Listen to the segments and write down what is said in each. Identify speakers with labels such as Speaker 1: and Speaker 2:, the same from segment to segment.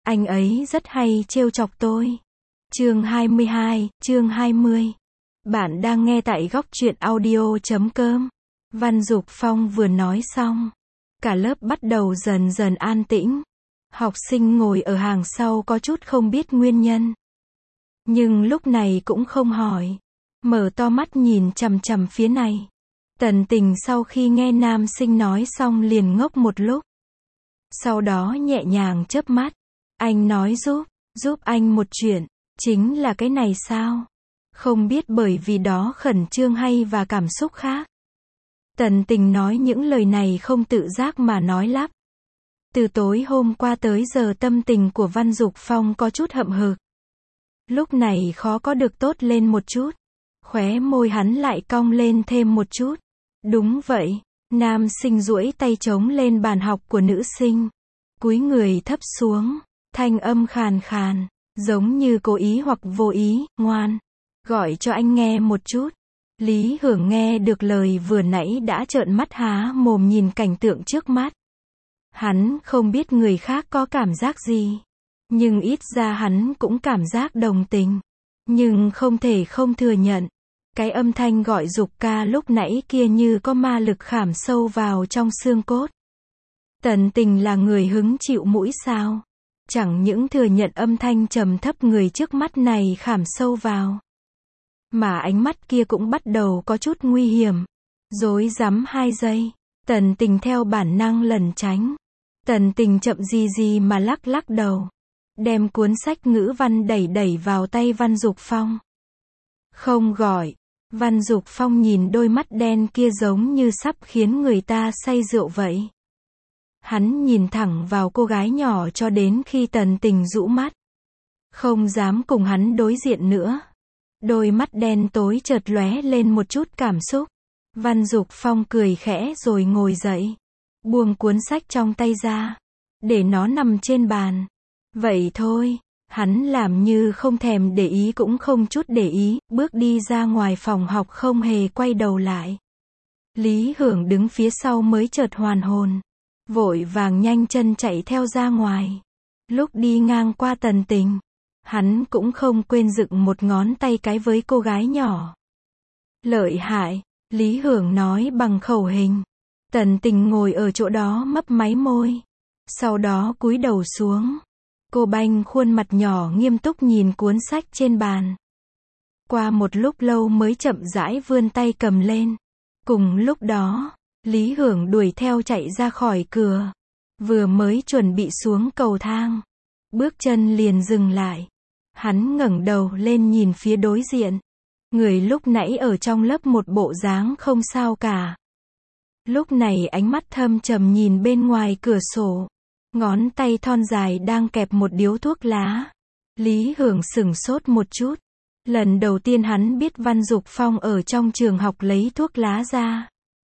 Speaker 1: Anh ấy rất hay trêu chọc tôi. Chương 22, chương 20. Bạn đang nghe tại góc truyện audio.com. Văn Dục Phong vừa nói xong, cả lớp bắt đầu dần dần an tĩnh. Học sinh ngồi ở hàng sau có chút không biết nguyên nhân, nhưng lúc này cũng không hỏi, mở to mắt nhìn chằm chằm phía này. Tần Tình sau khi nghe nam sinh nói xong liền ngốc một lúc. Sau đó nhẹ nhàng chớp mắt. Anh nói giúp anh một chuyện. Chính là cái này sao? Không biết bởi vì đó khẩn trương hay và cảm xúc khác. Tần Tình nói những lời này không tự giác mà nói lắp. Từ tối hôm qua tới giờ tâm tình của Văn Dục Phong có chút hậm hực. Lúc này khó có được tốt lên một chút. Khóe môi hắn lại cong lên thêm một chút. Đúng vậy, nam sinh duỗi tay chống lên bàn học của nữ sinh. Cúi người thấp xuống, thanh âm khàn khàn, giống như cố ý hoặc vô ý, ngoan. Gọi cho anh nghe một chút. Lý Hưởng nghe được lời vừa nãy đã trợn mắt há mồm nhìn cảnh tượng trước mắt. Hắn không biết người khác có cảm giác gì, nhưng ít ra hắn cũng cảm giác đồng tình. Nhưng không thể không thừa nhận, cái âm thanh gọi Dục ca lúc nãy kia như có ma lực khảm sâu vào trong xương cốt. Tần Tình là người hứng chịu mũi sao? Chẳng những thừa nhận âm thanh trầm thấp người trước mắt này khảm sâu vào, mà ánh mắt kia cũng bắt đầu có chút nguy hiểm. Rối rắm 2 giây, Tần Tình theo bản năng lẩn tránh. Tần Tình chậm gì mà lắc lắc đầu, đem cuốn sách ngữ văn đẩy vào tay Văn Dục Phong. Không gọi. Văn Dục Phong nhìn đôi mắt đen kia giống như sắp khiến người ta say rượu vậy. Hắn nhìn thẳng vào cô gái nhỏ cho đến khi Tần Tình rũ mắt. Không dám cùng hắn đối diện nữa. Đôi mắt đen tối chợt lóe lên một chút cảm xúc. Văn Dục Phong cười khẽ rồi ngồi dậy. Buông cuốn sách trong tay ra. Để nó nằm trên bàn. Vậy thôi. Hắn làm như không thèm để ý cũng không chút để ý, bước đi ra ngoài phòng học không hề quay đầu lại. Lý Hưởng đứng phía sau mới chợt hoàn hồn. Vội vàng nhanh chân chạy theo ra ngoài. Lúc đi ngang qua Tần Tình, hắn cũng không quên dựng một ngón tay cái với cô gái nhỏ. Lợi hại, Lý Hưởng nói bằng khẩu hình. Tần Tình ngồi ở chỗ đó mấp máy môi. Sau đó cúi đầu xuống. Cô banh khuôn mặt nhỏ nghiêm túc nhìn cuốn sách trên bàn. Qua một lúc lâu mới chậm rãi vươn tay cầm lên. Cùng lúc đó, Lý Hưởng đuổi theo chạy ra khỏi cửa. Vừa mới chuẩn bị xuống cầu thang, bước chân liền dừng lại. Hắn ngẩng đầu lên nhìn phía đối diện. Người lúc nãy ở trong lớp một bộ dáng không sao cả. Lúc này ánh mắt thâm trầm nhìn bên ngoài cửa sổ. Ngón tay thon dài đang kẹp một điếu thuốc lá. Lý Hưởng sửng sốt một chút. Lần đầu tiên hắn biết Văn Dục Phong ở trong trường học lấy thuốc lá ra.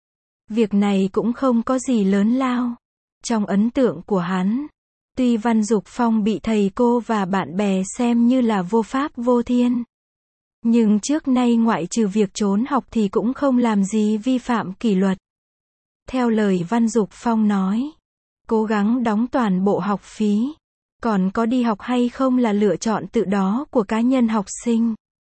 Speaker 1: Việc này cũng không có gì lớn lao. Trong ấn tượng của hắn, tuy Văn Dục Phong bị thầy cô và bạn bè xem như là vô pháp vô thiên, nhưng trước nay ngoại trừ việc trốn học thì cũng không làm gì vi phạm kỷ luật. Theo lời Văn Dục Phong nói, cố gắng đóng toàn bộ học phí. Còn có đi học hay không là lựa chọn tự đó của cá nhân học sinh.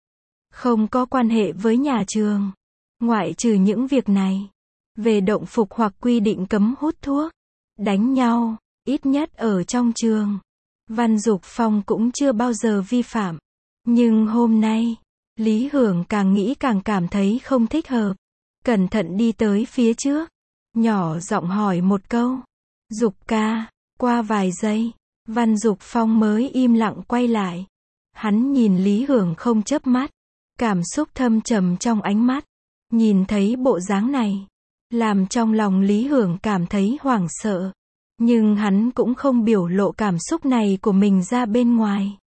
Speaker 1: Không có quan hệ với nhà trường. Ngoại trừ những việc này, về động phục hoặc quy định cấm hút thuốc, đánh nhau, ít nhất ở trong trường, Văn Dục Phong cũng chưa bao giờ vi phạm. Nhưng hôm nay, Lý Hưởng càng nghĩ càng cảm thấy không thích hợp. Cẩn thận đi tới phía trước, nhỏ giọng hỏi một câu. Dục ca. Qua vài giây, Văn Dục Phong mới im lặng quay lại. Hắn nhìn Lý Hưởng không chớp mắt. Cảm xúc thâm trầm trong ánh mắt. Nhìn thấy bộ dáng này, làm trong lòng Lý Hưởng cảm thấy hoảng sợ. Nhưng hắn cũng không biểu lộ cảm xúc này của mình ra bên ngoài.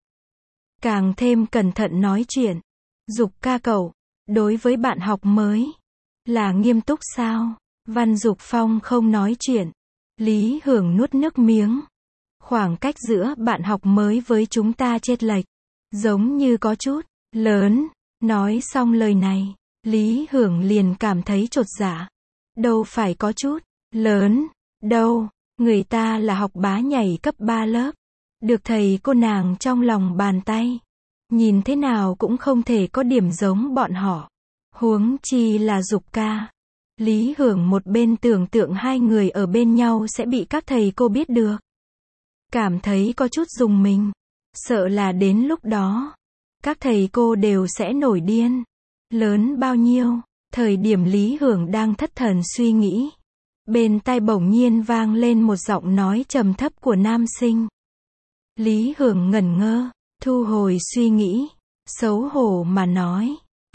Speaker 1: Càng thêm cẩn thận nói chuyện. Dục ca cậu, đối với bạn học mới, là nghiêm túc sao? Văn Dục Phong không nói chuyện. Lý Hưởng nuốt nước miếng. Khoảng cách giữa bạn học mới với chúng ta chênh lệch, giống như có chút lớn. Nói xong lời này, Lý Hưởng liền cảm thấy chột dạ. Đâu phải có chút lớn đâu, người ta là học bá nhảy cấp 3 lớp. Được thầy cô nàng trong lòng bàn tay. Nhìn thế nào cũng không thể có điểm giống bọn họ. Huống chi là Dục ca. Lý Hưởng một bên tưởng tượng hai người ở bên nhau sẽ bị các thầy cô biết được. Cảm thấy có chút rùng mình. Sợ là đến lúc đó, các thầy cô đều sẽ nổi điên. Lớn bao nhiêu? Thời điểm Lý Hưởng đang thất thần suy nghĩ. Bên tai bỗng nhiên vang lên một giọng nói trầm thấp của nam sinh. Lý Hưởng ngẩn ngơ, thu hồi suy nghĩ, xấu hổ mà nói.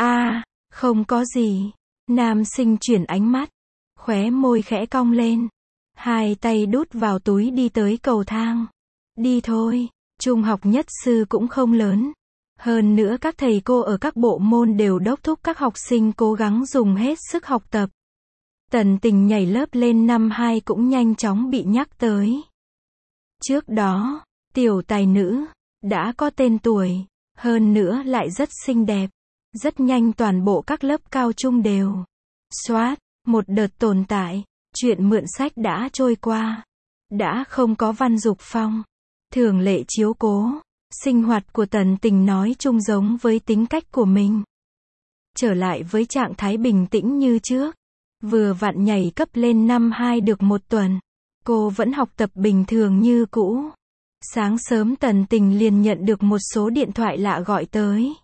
Speaker 1: Không có gì. Nam sinh chuyển ánh mắt, khóe môi khẽ cong lên. Hai tay đút vào túi đi tới cầu thang. Đi thôi, trung học nhất sư cũng không lớn. Hơn nữa các thầy cô ở các bộ môn đều đốc thúc các học sinh cố gắng dùng hết sức học tập. Tần Tình nhảy lớp lên năm 2 cũng nhanh chóng bị nhắc tới. Trước đó, tiểu tài nữ, đã có tên tuổi, hơn nữa lại rất xinh đẹp. Rất nhanh toàn bộ các lớp cao trung đều. Soát, một đợt tồn tại, chuyện mượn sách đã trôi qua. Đã không có Văn Dục Phong. Thường lệ chiếu cố. Sinh hoạt của Tần Tình nói chung giống với tính cách của mình. Trở lại với trạng thái bình tĩnh như trước. Vừa vặn nhảy cấp lên năm 2 được một tuần. Cô vẫn học tập bình thường như cũ. Sáng sớm Tần Tình liền nhận được một số điện thoại lạ gọi tới.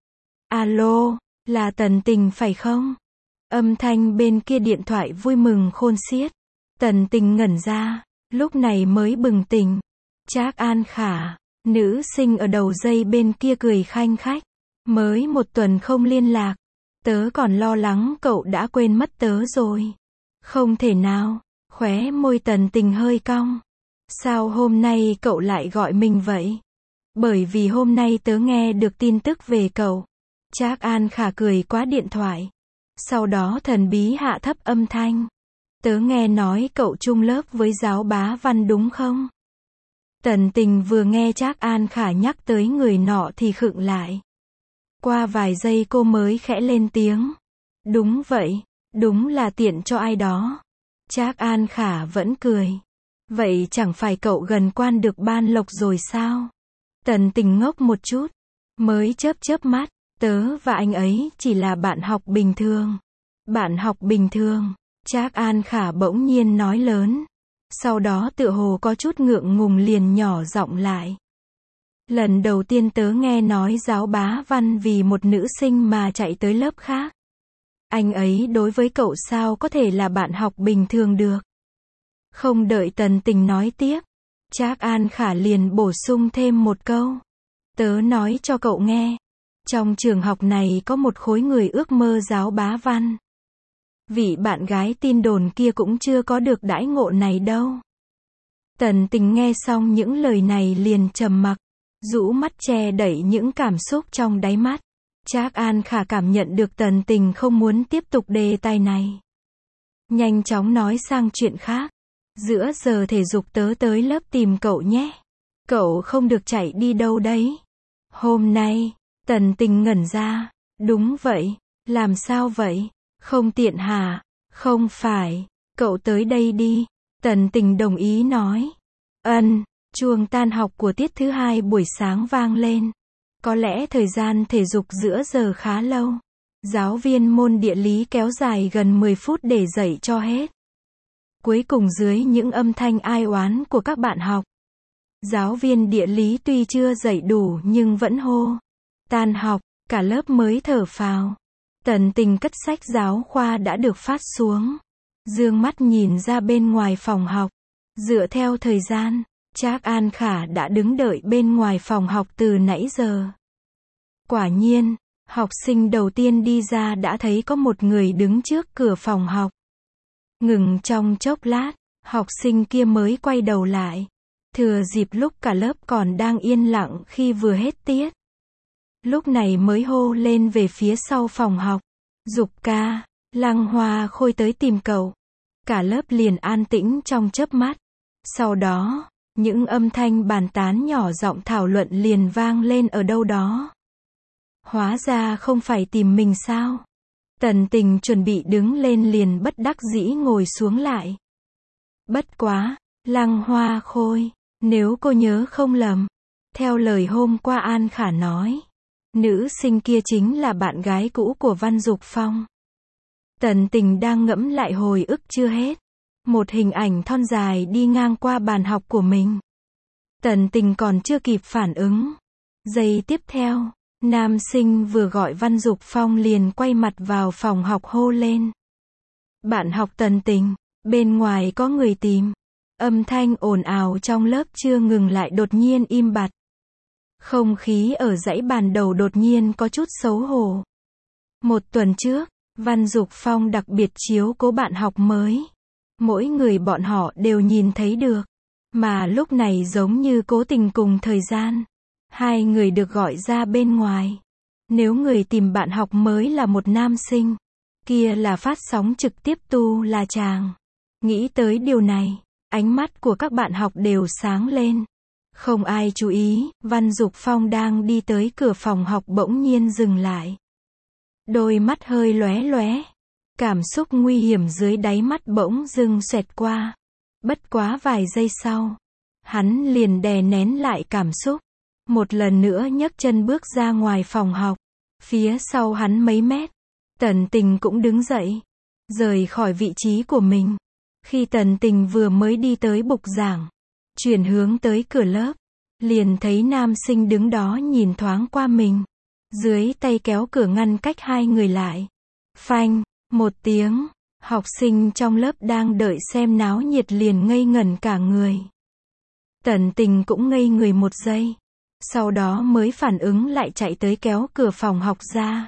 Speaker 1: Alo, là Tần Tình phải không? Âm thanh bên kia điện thoại vui mừng khôn xiết. Tần Tình ngẩn ra, lúc này mới bừng tỉnh. Trác An Khả, nữ sinh ở đầu dây bên kia cười khanh khách. Mới một tuần không liên lạc. Tớ còn lo lắng cậu đã quên mất tớ rồi. Không thể nào, khóe môi Tần Tình hơi cong. Sao hôm nay cậu lại gọi mình vậy? Bởi vì hôm nay tớ nghe được tin tức về cậu. Trác An Khả cười qua điện thoại. Sau đó thần bí hạ thấp âm thanh. Tớ nghe nói cậu chung lớp với giáo bá Văn đúng không? Tần Tình vừa nghe Trác An Khả nhắc tới người nọ thì khựng lại. Qua vài giây cô mới khẽ lên tiếng. Đúng vậy, đúng là tiện cho ai đó. Trác An Khả vẫn cười. Vậy chẳng phải cậu gần quan được ban lộc rồi sao? Tần Tình ngốc một chút. Mới chớp mắt. Tớ và anh ấy chỉ là bạn học bình thường. Bạn học bình thường. Trác An Khả bỗng nhiên nói lớn. Sau đó tựa hồ có chút ngượng ngùng liền nhỏ giọng lại. Lần đầu tiên tớ nghe nói giáo bá Văn vì một nữ sinh mà chạy tới lớp khác. Anh ấy đối với cậu sao có thể là bạn học bình thường được. Không đợi Tần Tình nói tiếp. Trác An Khả liền bổ sung thêm một câu. Tớ nói cho cậu nghe. Trong trường học này có một khối người ước mơ giáo bá Văn. Vị bạn gái tin đồn kia cũng chưa có được đãi ngộ này đâu. Tần Tình nghe xong những lời này liền trầm mặc, rũ mắt che đậy những cảm xúc trong đáy mắt. Trác An Khả cảm nhận được Tần Tình không muốn tiếp tục đề tài này. Nhanh chóng nói sang chuyện khác. Giữa giờ thể dục tớ tới lớp tìm cậu nhé. Cậu không được chạy đi đâu đấy. Hôm nay, Tần Tình ngẩn ra. Đúng vậy, làm sao vậy? Không tiện hả? Không phải, cậu tới đây đi. Tần Tình đồng ý nói. Chuông tan học của tiết thứ 2 buổi sáng vang lên. Có lẽ thời gian thể dục giữa giờ khá lâu. Giáo viên môn địa lý kéo dài gần 10 phút để dạy cho hết. Cuối cùng dưới những âm thanh ai oán của các bạn học. Giáo viên địa lý tuy chưa dạy đủ nhưng vẫn hô. Tan học, cả lớp mới thở phào. Tần Tình cất sách giáo khoa đã được phát xuống. Dương mắt nhìn ra bên ngoài phòng học. Dựa theo thời gian, Trác An Khả đã đứng đợi bên ngoài phòng học từ nãy giờ. Quả nhiên, học sinh đầu tiên đi ra đã thấy có một người đứng trước cửa phòng học. Ngừng trong chốc lát, học sinh kia mới quay đầu lại. Thừa dịp lúc cả lớp còn đang yên lặng khi vừa hết tiết. Lúc này mới hô lên về phía sau phòng học. Dục ca, Lăng Hoa Khôi tới tìm cậu. Cả lớp liền an tĩnh trong chớp mắt. Sau đó, những âm thanh bàn tán nhỏ giọng thảo luận liền vang lên ở đâu đó. Hóa ra không phải tìm mình sao? Tần Tình chuẩn bị đứng lên liền bất đắc dĩ ngồi xuống lại. Bất quá, Lăng Hoa Khôi, Nếu cô nhớ không lầm, theo lời hôm qua An Khả nói, nữ sinh kia chính là bạn gái cũ của Văn Dục Phong. Tần Tình đang ngẫm lại hồi ức chưa hết. Một hình ảnh thon dài đi ngang qua bàn học của mình. Tần Tình còn chưa kịp phản ứng. Giây tiếp theo, nam sinh vừa gọi Văn Dục Phong liền quay mặt vào phòng học hô lên. Bạn học Tần Tình, bên ngoài có người tìm. Âm thanh ồn ào trong lớp chưa ngừng lại đột nhiên im bặt. Không khí ở dãy bàn đầu đột nhiên có chút xấu hổ. Một tuần trước, Văn Dục Phong đặc biệt chiếu cố bạn học mới. Mỗi người bọn họ đều nhìn thấy được. Mà lúc này giống như cố tình cùng thời gian. Hai người được gọi ra bên ngoài. Nếu người tìm bạn học mới là một nam sinh, kia là phát sóng trực tiếp tu là chàng. Nghĩ tới điều này, ánh mắt của các bạn học đều sáng lên. Không ai chú ý, Văn Dục Phong đang đi tới cửa phòng học bỗng nhiên dừng lại. Đôi mắt hơi lóe lóe. Cảm xúc nguy hiểm dưới đáy mắt bỗng dưng xoẹt qua. Bất quá vài giây sau, hắn liền đè nén lại cảm xúc. Một lần nữa nhấc chân bước ra ngoài phòng học. Phía sau hắn mấy mét, Tần Tình cũng đứng dậy, rời khỏi vị trí của mình. Khi Tần Tình vừa mới đi tới bục giảng, chuyển hướng tới cửa lớp, liền thấy nam sinh đứng đó nhìn thoáng qua mình. Dưới tay kéo cửa ngăn cách hai người lại. Phanh, một tiếng, học sinh trong lớp đang đợi xem náo nhiệt liền ngây ngẩn cả người. Tần Tình cũng ngây người một giây. Sau đó mới phản ứng lại chạy tới kéo cửa phòng học ra.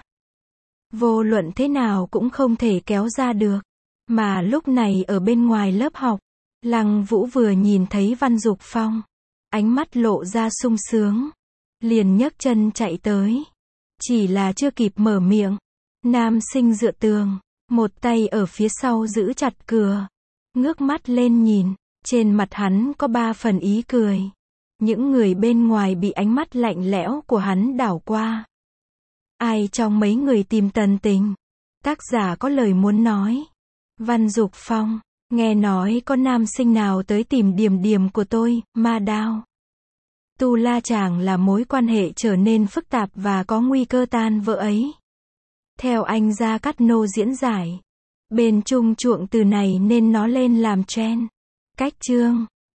Speaker 1: Vô luận thế nào cũng không thể kéo ra được. Mà lúc này ở bên ngoài lớp học, Lăng Vũ vừa nhìn thấy Văn Dục Phong, ánh mắt lộ ra sung sướng, liền nhấc chân chạy tới. Chỉ là chưa kịp mở miệng, nam sinh dựa tường, một tay ở phía sau giữ chặt cửa, ngước mắt lên nhìn, trên mặt hắn có 3 phần ý cười. Những người bên ngoài bị ánh mắt lạnh lẽo của hắn đảo qua. Ai trong mấy người tìm Tần Tình? Tác giả có lời muốn nói. Văn Dục Phong, nghe nói có nam sinh nào tới tìm Điềm Điềm của tôi, Ma Đao. Tu La chàng là mối quan hệ trở nên phức tạp và có nguy cơ tan vỡ ấy. Theo anh Gia Cát Nô diễn giải, bên Trung chuộng từ này nên nó lên làm trend. Cách chương